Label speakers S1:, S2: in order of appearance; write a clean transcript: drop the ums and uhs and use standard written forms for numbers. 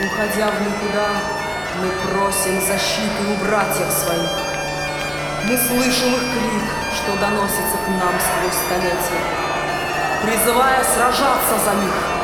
S1: Уходя в никуда, мы просим защиты у братьев своих. Мы слышим их крик, что доносится к нам сквозь столетия, призывая сражаться за них.